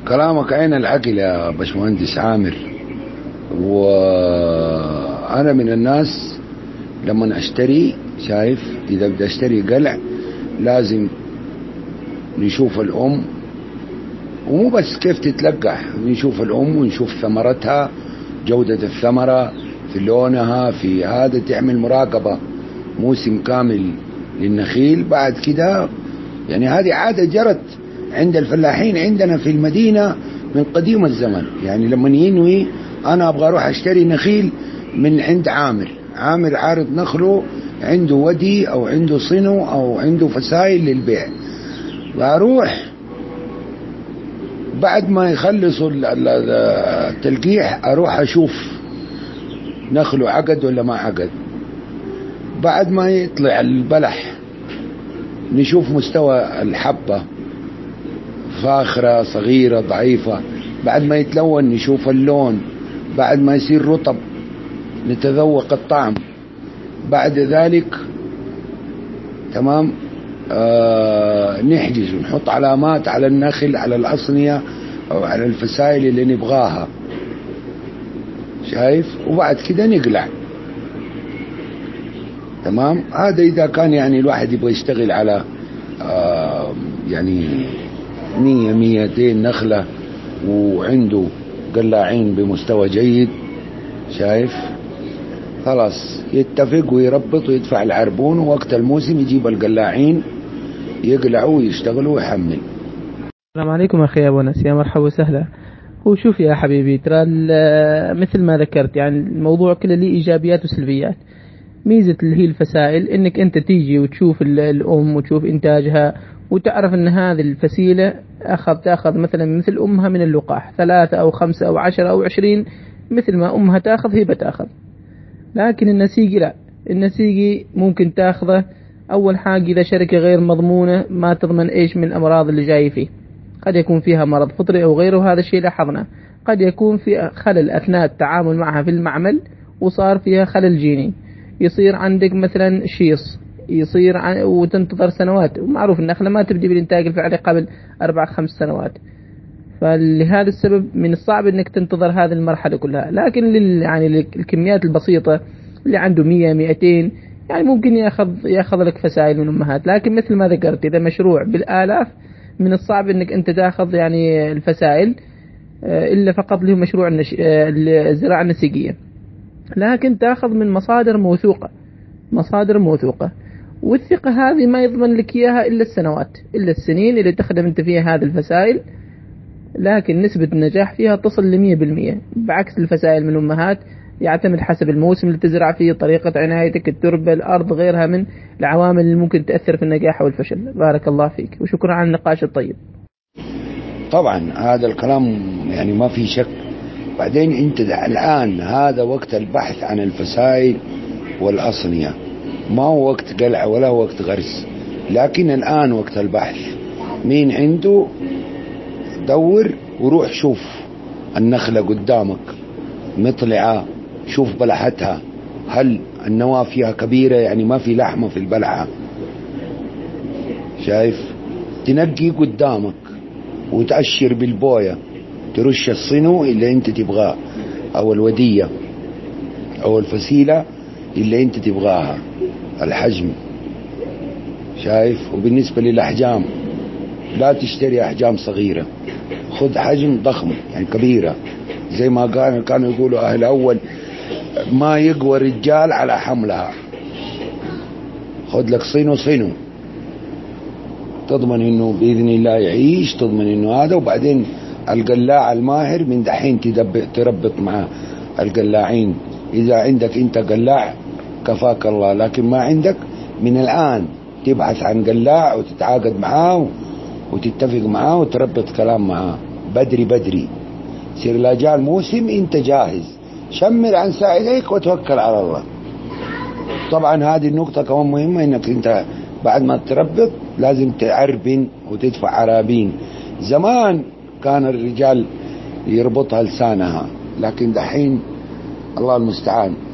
كلامك عين العقل يا باشمهندس عامر. وأنا من الناس لما أشتري، شايف، إذا بدي أشتري قلع لازم نشوف الأم، ومو بس كيف تتلقح، نشوف الأم ونشوف ثمرتها، جودة الثمرة، في لونها، في هذا، تعمل مراقبة موسم كامل للنخيل. بعد كده يعني هذه عادة جرت عند الفلاحين عندنا في المدينة من قديم الزمن. يعني لما ينوي أنا أبغى أروح أشتري نخيل من عند عامر عارض نخله، عنده ودي أو عنده صنو أو عنده فسائل للبيع، وأروح بعد ما يخلصوا التلقيح أروح أشوف نخله عقد ولا ما عقد. بعد ما يطلع البلح نشوف مستوى الحبة، فاخرة، صغيرة، ضعيفة. بعد ما يتلون نشوف اللون. بعد ما يصير رطب نتذوق الطعم. بعد ذلك تمام نحجز ونحط علامات على النخل، على الأصنية أو على الفسائل اللي نبغاها، شايف. وبعد كده نقلع. تمام. هذا إذا كان يعني الواحد يبغى يشتغل على يعني 100-200 نخلة وعنده قلاعين بمستوى جيد، شايف، خلاص يتفق ويربط ويدفع العربون، ووقت الموسم يجيب القلاعين يقلعوا ويشتغلوا ويحمل. السلام عليكم أخي أبو أنس، يا مرحبا وسهلا. هو شوف يا حبيبي، ترى مثل ما ذكرت يعني الموضوع كله ليه إيجابيات وسلبيات. ميزة اللي هي الفسائل إنك أنت تيجي وتشوف الأم وتشوف إنتاجها، وتعرف أن هذه الفسيلة تأخذ مثلا مثل أمها من اللقاح 3 أو 5 أو 10 أو 20، مثل ما أمها تأخذ هي بتأخذ. لكن النسيجي لا، النسيجي ممكن تأخذه أول حاجة إذا شركة غير مضمونة، ما تضمن إيش من الأمراض اللي جاي فيه. قد يكون فيها مرض فطري أو غيره، هذا الشيء لاحظنا. قد يكون في خلل أثناء التعامل معها في المعمل، وصار فيها خلل جيني، يصير عندك مثلا شيص، وتنتظر سنوات. ومعروف النخلة ما تبدي بالإنتاج الفعلي قبل 4-5 سنوات. فلهذا السبب من الصعب انك تنتظر هذه المرحلة كلها. لكن يعني الكميات البسيطة اللي عنده 100-200 يعني ممكن ياخذ لك فسائل من امهات. لكن مثل ما ذكرت اذا مشروع بالالاف من الصعب انك انت تاخذ يعني الفسائل، الا فقط له مشروع الزراعة النسيجية. لكن تاخذ من مصادر موثوقة. والثقة هذه ما يضمن لك اياها الا السنين اللي تخدم انت فيها هذه الفسائل. لكن نسبة النجاح فيها تصل ل100%، بعكس الفسائل من الأمهات يعتمد حسب الموسم اللي تزرع فيه، طريقة عنايتك، التربة، الأرض، غيرها من العوامل اللي ممكن تأثر في النجاح أو الفشل. بارك الله فيك وشكرا على النقاش الطيب. طبعا هذا الكلام يعني ما في شك. بعدين انت الآن هذا وقت البحث عن الفسائل والأصنية، ما هو وقت قلع ولا وقت غرس. لكن الآن وقت البحث، مين عنده دور وروح شوف النخلة قدامك مطلعة، شوف بلحتها، هل النواة فيها كبيرة يعني ما في لحمة في البلحة، شايف، تنقي قدامك وتأشر بالبوية، ترش الصنو اللي انت تبغاه او الودية او الفسيلة اللي انت تبغاها، الحجم، شايف. وبالنسبة للأحجام لا تشتري أحجام صغيرة، خذ حجم ضخم يعني كبيرة، زي ما كانوا يقولوا أهل أول ما يقوى الرجال على حملها. خذ لك صينو تضمن انه بإذن الله يعيش، تضمن انه هذا. وبعدين القلاع الماهر من دحين تربط مع القلاعين. إذا عندك انت قلاع كفاك الله، لكن ما عندك من الآن تبحث عن قلاع وتتعاقد معاه وتتفق معاه وتربط كلام معاه بدري. سير لا جاء الموسم انت جاهز، شمر عن ساعديك وتوكل على الله. طبعا هذه النقطة كمان مهمة، انك انت بعد ما تربط لازم تعربن وتدفع عرابين. زمان كان الرجال يربطها لسانها، لكن دحين الله المستعان